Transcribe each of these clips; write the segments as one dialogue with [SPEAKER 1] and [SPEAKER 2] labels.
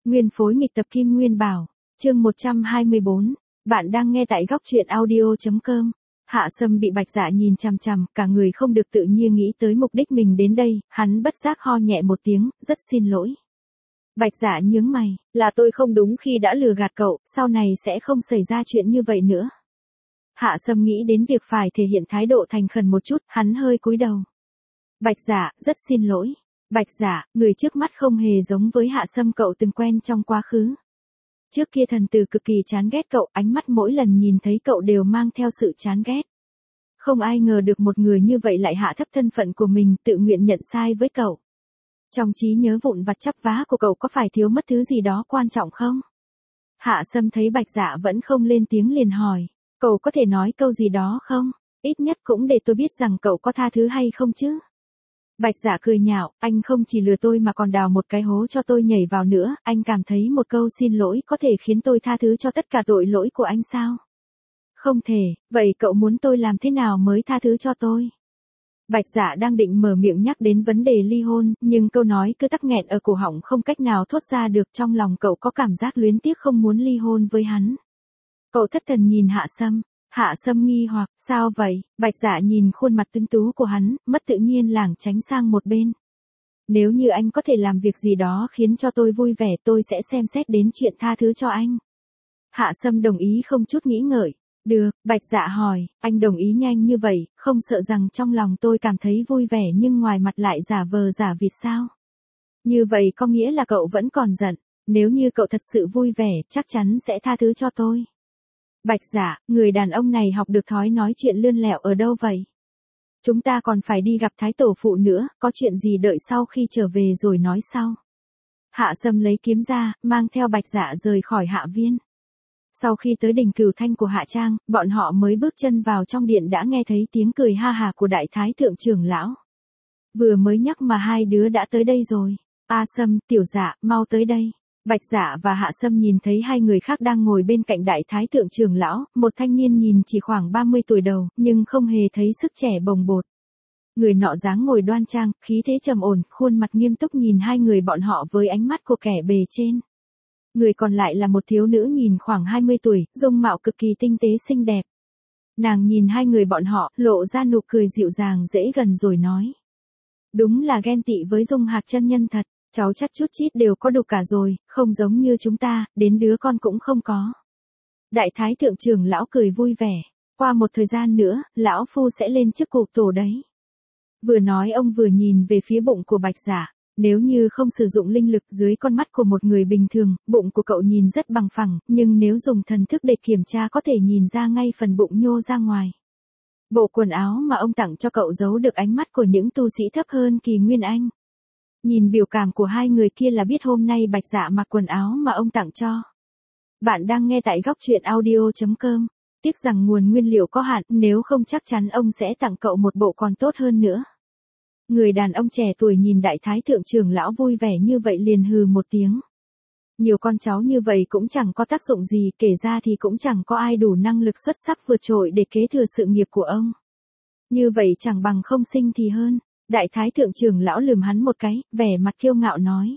[SPEAKER 1] Nguyên phối nghịch tập Kim Nguyên Bảo, chương 124, bạn đang nghe tại góc truyện audio.com. Hạ Sâm bị Bạch Dạ nhìn chằm chằm, cả người không được tự nhiên nghĩ tới mục đích mình đến đây, hắn bất giác ho nhẹ một tiếng, rất xin lỗi. Bạch Dạ nhướng mày, là tôi không đúng khi đã lừa gạt cậu, sau này sẽ không xảy ra chuyện như vậy nữa. Hạ Sâm nghĩ đến việc phải thể hiện thái độ thành khẩn một chút, hắn hơi cúi đầu. Bạch Dạ, rất xin lỗi. Bạch Dạ, người trước mắt không hề giống với Hạ Sâm cậu từng quen trong quá khứ. Trước kia thần tử cực kỳ chán ghét cậu, ánh mắt mỗi lần nhìn thấy cậu đều mang theo sự chán ghét. Không ai ngờ được một người như vậy lại hạ thấp thân phận của mình, tự nguyện nhận sai với cậu. Trong trí nhớ vụn vặt chắp vá của cậu có phải thiếu mất thứ gì đó quan trọng không? Hạ Sâm thấy Bạch Dạ vẫn không lên tiếng liền hỏi, cậu có thể nói câu gì đó không? Ít nhất cũng để tôi biết rằng cậu có tha thứ hay không chứ? Bạch Dạ cười nhạo, anh không chỉ lừa tôi mà còn đào một cái hố cho tôi nhảy vào nữa, anh cảm thấy một câu xin lỗi có thể khiến tôi tha thứ cho tất cả tội lỗi của anh sao? Không thể, vậy cậu muốn tôi làm thế nào mới tha thứ cho tôi? Bạch Dạ đang định mở miệng nhắc đến vấn đề ly hôn, nhưng câu nói cứ tắc nghẹn ở cổ họng không cách nào thốt ra được, trong lòng cậu có cảm giác luyến tiếc không muốn ly hôn với hắn. Cậu thất thần nhìn Hạ Sâm. Hạ Sâm nghi hoặc, sao vậy? Bạch Dạ nhìn khuôn mặt tuấn tú của hắn, mất tự nhiên lảng tránh sang một bên. Nếu như anh có thể làm việc gì đó khiến cho tôi vui vẻ, tôi sẽ xem xét đến chuyện tha thứ cho anh. Hạ Sâm đồng ý không chút nghĩ ngợi. Được, Bạch Dạ hỏi, anh đồng ý nhanh như vậy, không sợ rằng trong lòng tôi cảm thấy vui vẻ nhưng ngoài mặt lại giả vờ giả vịt sao? Như vậy có nghĩa là cậu vẫn còn giận, nếu như cậu thật sự vui vẻ, chắc chắn sẽ tha thứ cho tôi. Bạch Dạ, người đàn ông này học được thói nói chuyện lươn lẹo ở đâu vậy? Chúng ta còn phải đi gặp Thái Tổ Phụ nữa, có chuyện gì đợi sau khi trở về rồi nói sau. Hạ Sâm lấy kiếm ra, mang theo Bạch Dạ rời khỏi Hạ Viên. Sau khi tới đỉnh Cửu Thanh của Hạ Trang, bọn họ mới bước chân vào trong điện đã nghe thấy tiếng cười ha hà của Đại Thái Thượng trưởng lão. Vừa mới nhắc mà hai đứa đã tới đây rồi. A Sâm, Tiểu Dạ, mau tới đây. Bạch Dạ và Hạ Sâm nhìn thấy hai người khác đang ngồi bên cạnh Đại Thái Thượng trưởng lão, một thanh niên nhìn chỉ khoảng 30 tuổi đầu, nhưng không hề thấy sức trẻ bồng bột. Người nọ dáng ngồi đoan trang, khí thế trầm ổn, khuôn mặt nghiêm túc nhìn hai người bọn họ với ánh mắt của kẻ bề trên. Người còn lại là một thiếu nữ nhìn khoảng 20 tuổi, dung mạo cực kỳ tinh tế xinh đẹp. Nàng nhìn hai người bọn họ, lộ ra nụ cười dịu dàng dễ gần rồi nói. Đúng là ghen tị với Dung Hạc chân nhân thật, cháu chắc chút chít đều có đủ cả rồi, không giống như chúng ta, đến đứa con cũng không có. Đại Thái Thượng trưởng lão cười vui vẻ, qua một thời gian nữa, lão phu sẽ lên chức cụ tổ đấy. Vừa nói ông vừa nhìn về phía bụng của Bạch Dạ. Nếu như không sử dụng linh lực dưới con mắt của một người bình thường, bụng của cậu nhìn rất bằng phẳng, nhưng nếu dùng thần thức để kiểm tra có thể nhìn ra ngay phần bụng nhô ra ngoài. Bộ quần áo mà ông tặng cho cậu giấu được ánh mắt của những tu sĩ thấp hơn Kỳ Nguyên Anh. Nhìn biểu cảm của hai người kia là biết hôm nay Bạch Dạ mặc quần áo mà ông tặng cho. Bạn đang nghe tại góc truyện audio.com. Tiếc rằng nguồn nguyên liệu có hạn, nếu không chắc chắn ông sẽ tặng cậu một bộ còn tốt hơn nữa. Người đàn ông trẻ tuổi nhìn Đại Thái Thượng trưởng lão vui vẻ như vậy liền hừ một tiếng. Nhiều con cháu như vậy cũng chẳng có tác dụng gì, kể ra thì cũng chẳng có ai đủ năng lực xuất sắc vượt trội để kế thừa sự nghiệp của ông. Như vậy chẳng bằng không sinh thì hơn. Đại Thái Thượng trưởng lão lườm hắn một cái, vẻ mặt kiêu ngạo nói.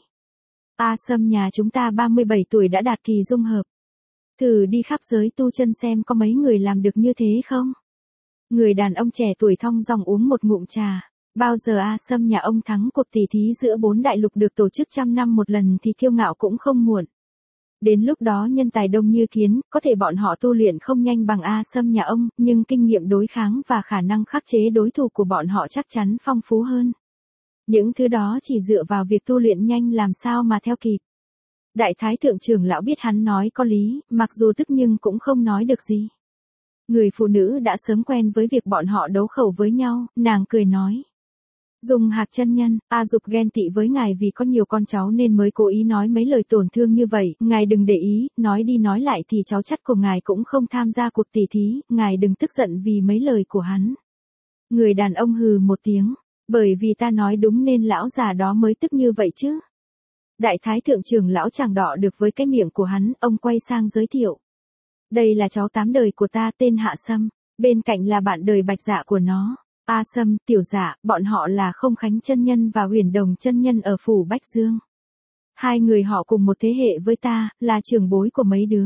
[SPEAKER 1] A Sâm nhà chúng ta 37 tuổi đã đạt kỳ dung hợp. Thử đi khắp giới tu chân xem có mấy người làm được như thế không? Người đàn ông trẻ tuổi thong dong uống một ngụm trà. Bao giờ A Sâm nhà ông thắng cuộc tỷ thí giữa 4 đại lục được tổ chức trăm năm một lần thì kiêu ngạo cũng không muộn. Đến lúc đó nhân tài đông như kiến, có thể bọn họ tu luyện không nhanh bằng A Sâm nhà ông, nhưng kinh nghiệm đối kháng và khả năng khắc chế đối thủ của bọn họ chắc chắn phong phú hơn. Những thứ đó chỉ dựa vào việc tu luyện nhanh làm sao mà theo kịp. Đại Thái Thượng trưởng lão biết hắn nói có lý, mặc dù tức nhưng cũng không nói được gì. Người phụ nữ đã sớm quen với việc bọn họ đấu khẩu với nhau, nàng cười nói. Dung Hạc chân nhân, A Dục ghen tị với ngài vì có nhiều con cháu nên mới cố ý nói mấy lời tổn thương như vậy, ngài đừng để ý, nói đi nói lại thì cháu chắt của ngài cũng không tham gia cuộc tỷ thí, ngài đừng tức giận vì mấy lời của hắn. Người đàn ông hừ một tiếng, bởi vì ta nói đúng nên lão già đó mới tức như vậy chứ. Đại Thái Thượng trưởng lão chẳng đọ được với cái miệng của hắn, ông quay sang giới thiệu. Đây là cháu 8 đời của ta tên Hạ Sâm, bên cạnh là bạn đời Bạch Dạ của nó. A Sâm, Tiểu Dạ, bọn họ là Không Khánh chân nhân và Huyền Đồng chân nhân ở phủ Bách Dương. Hai người họ cùng một thế hệ với ta, là trưởng bối của mấy đứa.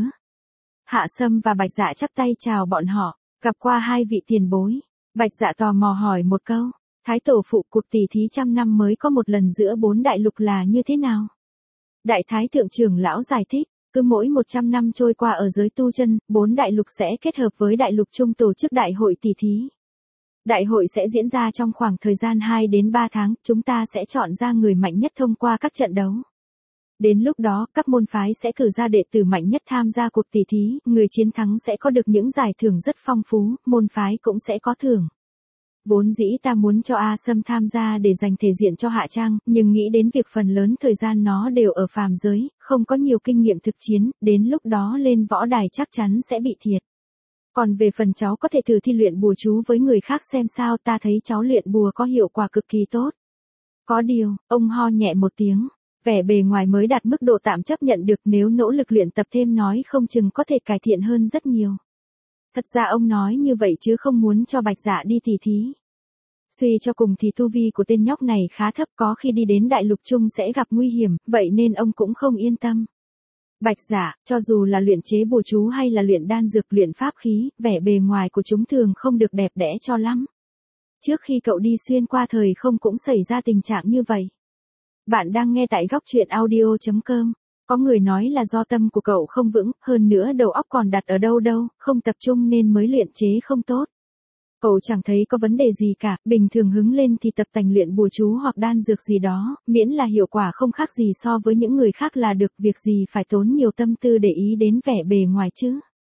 [SPEAKER 1] Hạ Sâm và Bạch Dạ chắp tay chào bọn họ, gặp qua hai vị tiền bối. Bạch Dạ tò mò hỏi một câu, Thái tổ phụ, cuộc tỉ thí 100 năm mới có một lần giữa 4 đại lục là như thế nào? Đại Thái thượng trưởng lão giải thích, cứ mỗi 100 năm trôi qua ở giới tu chân, 4 đại lục sẽ kết hợp với đại lục chung tổ chức đại hội tỉ thí. Đại hội sẽ diễn ra trong khoảng thời gian 2 đến 3 tháng, chúng ta sẽ chọn ra người mạnh nhất thông qua các trận đấu. Đến lúc đó, các môn phái sẽ cử ra đệ tử mạnh nhất tham gia cuộc tỉ thí, người chiến thắng sẽ có được những giải thưởng rất phong phú, môn phái cũng sẽ có thưởng. Vốn dĩ ta muốn cho A Sâm tham gia để dành thể diện cho Hạ Trang, nhưng nghĩ đến việc phần lớn thời gian nó đều ở phàm giới, không có nhiều kinh nghiệm thực chiến, đến lúc đó lên võ đài chắc chắn sẽ bị thiệt. Còn về phần cháu có thể thử thi luyện bùa chú với người khác xem sao, ta thấy cháu luyện bùa có hiệu quả cực kỳ tốt. Có điều, ông ho nhẹ một tiếng, vẻ bề ngoài mới đạt mức độ tạm chấp nhận được, nếu nỗ lực luyện tập thêm nói không chừng có thể cải thiện hơn rất nhiều. Thật ra ông nói như vậy chứ không muốn cho Bạch Dạ đi tỉ thí. Suy cho cùng thì tu vi của tên nhóc này khá thấp, có khi đi đến đại lục chung sẽ gặp nguy hiểm, vậy nên ông cũng không yên tâm. Bạch Dạ, cho dù là luyện chế bùa chú hay là luyện đan dược, luyện pháp khí, vẻ bề ngoài của chúng thường không được đẹp đẽ cho lắm. Trước khi cậu đi xuyên qua thời không cũng xảy ra tình trạng như vậy. Bạn đang nghe tại góc truyện audio.com. Có người nói là do tâm của cậu không vững, hơn nữa đầu óc còn đặt ở đâu đâu, không tập trung nên mới luyện chế không tốt. Cậu chẳng thấy có vấn đề gì cả, bình thường hứng lên thì tập tành luyện bùa chú hoặc đan dược gì đó, miễn là hiệu quả không khác gì so với những người khác là được, việc gì phải tốn nhiều tâm tư để ý đến vẻ bề ngoài chứ.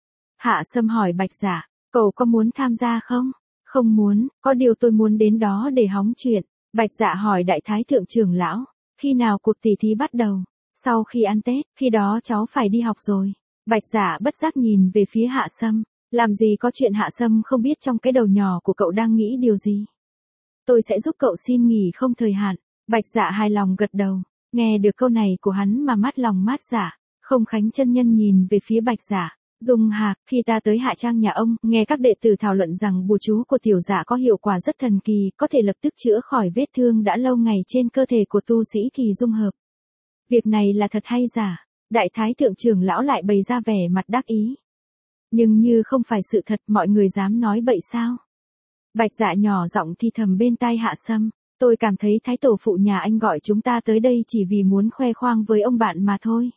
[SPEAKER 1] Hạ Sâm hỏi Bạch Dạ, cậu có muốn tham gia không? Không muốn, có điều tôi muốn đến đó để hóng chuyện. Bạch Dạ hỏi Đại Thái thượng trưởng lão, khi nào cuộc tỉ thí bắt đầu? Sau khi ăn Tết, khi đó cháu phải đi học rồi. Bạch Dạ bất giác nhìn về phía Hạ Sâm. Làm gì có chuyện. Hạ Sâm không biết trong cái đầu nhỏ của cậu đang nghĩ điều gì. Tôi sẽ giúp cậu xin nghỉ không thời hạn. Bạch Dạ hài lòng gật đầu. Nghe được câu này của hắn mà mắt lòng mát dạ. Không Khánh chân nhân nhìn về phía Bạch Dạ. Dung Hạc, khi ta tới Hạ Trang nhà ông, nghe các đệ tử thảo luận rằng bùa chú của tiểu dạ có hiệu quả rất thần kỳ, có thể lập tức chữa khỏi vết thương đã lâu ngày trên cơ thể của tu sĩ kỳ dung hợp. Việc này là thật hay giả? Đại Thái thượng trưởng lão lại bày ra vẻ mặt đắc ý. Nhưng như không phải sự thật, mọi người dám nói bậy sao? Bạch Dạ nhỏ giọng thì thầm bên tai Hạ Sâm, tôi cảm thấy Thái tổ phụ nhà anh gọi chúng ta tới đây chỉ vì muốn khoe khoang với ông bạn mà thôi.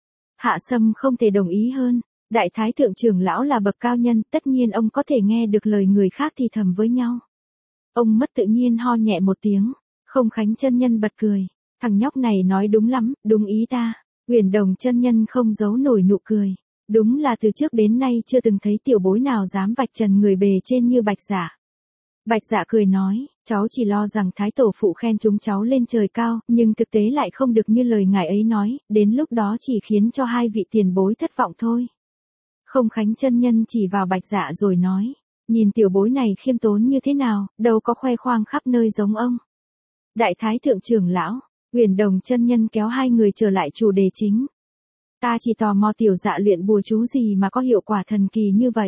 [SPEAKER 1] Hạ Sâm không thể đồng ý hơn. Đại Thái thượng trưởng lão là bậc cao nhân, tất nhiên ông có thể nghe được lời người khác thì thầm với nhau. Ông mất tự nhiên ho nhẹ một tiếng, Không Khánh chân nhân bật cười, thằng nhóc này nói đúng lắm, đúng ý ta. Huyền Đồng chân nhân không giấu nổi nụ cười, đúng là từ trước đến nay chưa từng thấy tiểu bối nào dám vạch trần người bề trên như Bạch Dạ. Bạch Dạ cười nói, cháu chỉ lo rằng Thái tổ phụ khen chúng cháu lên trời cao, nhưng thực tế lại không được như lời ngài ấy nói, đến lúc đó chỉ khiến cho hai vị tiền bối thất vọng thôi. Không Khánh chân nhân chỉ vào Bạch Dạ rồi nói, nhìn tiểu bối này khiêm tốn như thế nào, đâu có khoe khoang khắp nơi giống ông. Đại Thái thượng trưởng lão, Huyền Đồng chân nhân kéo hai người trở lại chủ đề chính. Ta chỉ tò mò tiểu dạ luyện bùa chú gì mà có hiệu quả thần kỳ như vậy.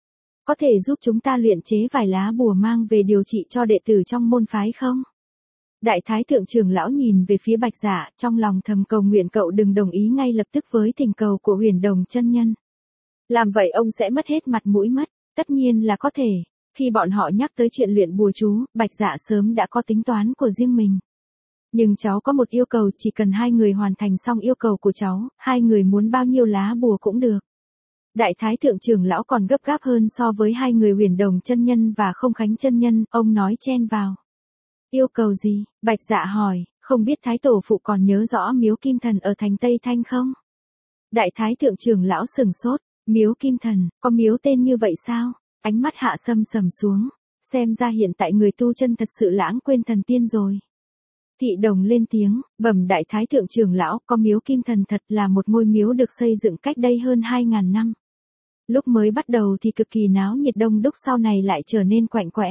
[SPEAKER 1] Có thể giúp chúng ta luyện chế vài lá bùa mang về điều trị cho đệ tử trong môn phái không? Đại Thái thượng trưởng lão nhìn về phía Bạch Dạ, trong lòng thầm cầu nguyện cậu đừng đồng ý ngay lập tức với thỉnh cầu của Huyền Đồng chân nhân. Làm vậy ông sẽ mất hết mặt mũi mất, tất nhiên là có thể. Khi bọn họ nhắc tới chuyện luyện bùa chú, Bạch Dạ sớm đã có tính toán của riêng mình. Nhưng cháu có một yêu cầu, chỉ cần hai người hoàn thành xong yêu cầu của cháu, hai người muốn bao nhiêu lá bùa cũng được. Đại Thái thượng trưởng lão còn gấp gáp hơn so với hai người Huyền Đồng chân nhân và Không Khánh chân nhân, ông nói chen vào. Yêu cầu gì? Bạch Dạ hỏi, không biết Thái tổ phụ còn nhớ rõ miếu Kim Thần ở thành Tây Thanh không? Đại Thái thượng trưởng lão sừng sốt, miếu Kim Thần, có miếu tên như vậy sao? Ánh mắt Hạ Sâm sầm xuống, xem ra hiện tại người tu chân thật sự lãng quên thần tiên rồi. Thị Đồng lên tiếng, bẩm Đại Thái thượng trưởng lão, có miếu Kim Thần thật, là một ngôi miếu được xây dựng cách đây hơn 2.000 năm. Lúc mới bắt đầu thì cực kỳ náo nhiệt đông đúc, sau này lại trở nên quạnh quẽ.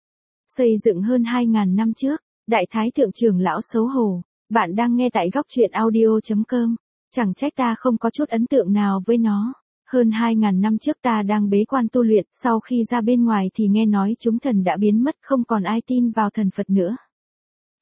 [SPEAKER 1] Xây dựng hơn 2.000 năm trước, Đại Thái thượng trưởng lão xấu hổ. Bạn đang nghe tại góc truyện audio.com. Chẳng trách ta không có chút ấn tượng nào với nó. Hơn 2.000 năm trước ta đang bế quan tu luyện, sau khi ra bên ngoài thì nghe nói chúng thần đã biến mất, không còn ai tin vào thần Phật nữa.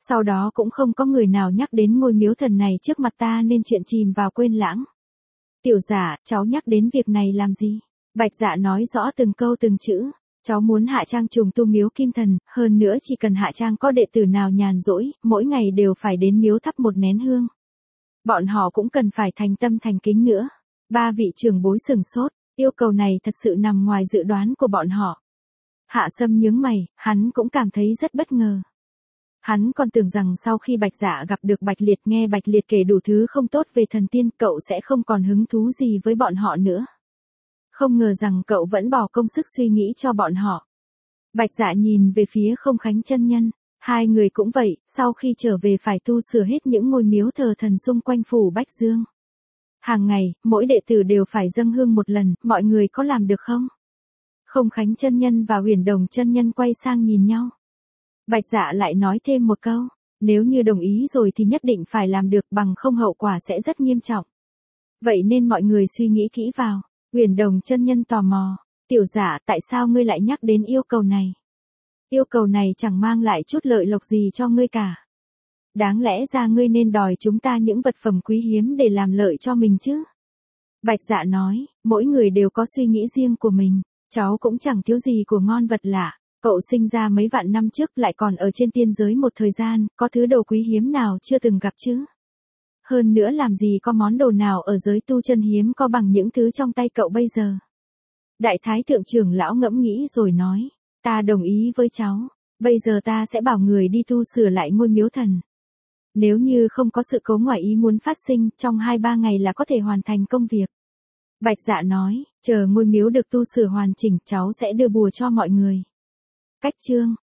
[SPEAKER 1] Sau đó cũng không có người nào nhắc đến ngôi miếu thần này trước mặt ta nên chuyện chìm vào quên lãng. Tiểu Dạ, cháu nhắc đến việc này làm gì? Bạch Dạ nói rõ từng câu từng chữ. Cháu muốn Hạ Trang trùng tu miếu kim thần, hơn nữa chỉ cần Hạ Trang có đệ tử nào nhàn rỗi, mỗi ngày đều phải đến miếu thắp một nén hương. Bọn họ cũng cần phải thành tâm thành kính nữa. Ba vị trưởng bối sừng sốt, yêu cầu này thật sự nằm ngoài dự đoán của bọn họ. Hạ Sâm nhướng mày, hắn cũng cảm thấy rất bất ngờ. Hắn còn tưởng rằng sau khi Bạch Dạ gặp được Bạch Liệt nghe Bạch Liệt kể đủ thứ không tốt về thần tiên, cậu sẽ không còn hứng thú gì với bọn họ nữa. Không ngờ rằng cậu vẫn bỏ công sức suy nghĩ cho bọn họ. Bạch Dạ nhìn về phía Không Khánh chân nhân, hai người cũng vậy, sau khi trở về phải tu sửa hết những ngôi miếu thờ thần xung quanh phủ Bách Dương. Hàng ngày, mỗi đệ tử đều phải dâng hương một lần, mọi người có làm được không? Không Khánh chân nhân và Huyền Đồng chân nhân quay sang nhìn nhau. Bạch Dạ lại nói thêm một câu, nếu như đồng ý rồi thì nhất định phải làm được, bằng không hậu quả sẽ rất nghiêm trọng. Vậy nên mọi người suy nghĩ kỹ vào. Huyền Đồng chân nhân tò mò, Tiểu Dạ, tại sao ngươi lại nhắc đến yêu cầu này? Yêu cầu này chẳng mang lại chút lợi lộc gì cho ngươi cả. Đáng lẽ ra ngươi nên đòi chúng ta những vật phẩm quý hiếm để làm lợi cho mình chứ. Bạch Dạ nói, mỗi người đều có suy nghĩ riêng của mình, cháu cũng chẳng thiếu gì của ngon vật lạ. Cậu sinh ra mấy vạn năm trước lại còn ở trên tiên giới một thời gian, có thứ đồ quý hiếm nào chưa từng gặp chứ? Hơn nữa làm gì có món đồ nào ở giới tu chân hiếm có bằng những thứ trong tay cậu bây giờ. Đại Thái Thượng trưởng lão ngẫm nghĩ rồi nói, ta đồng ý với cháu, bây giờ ta sẽ bảo người đi tu sửa lại ngôi miếu thần. Nếu như không có sự cố ngoài ý muốn phát sinh, trong 2-3 ngày là có thể hoàn thành công việc. Bạch Dạ nói, chờ ngôi miếu được tu sửa hoàn chỉnh cháu sẽ đưa bùa cho mọi người. Cách chương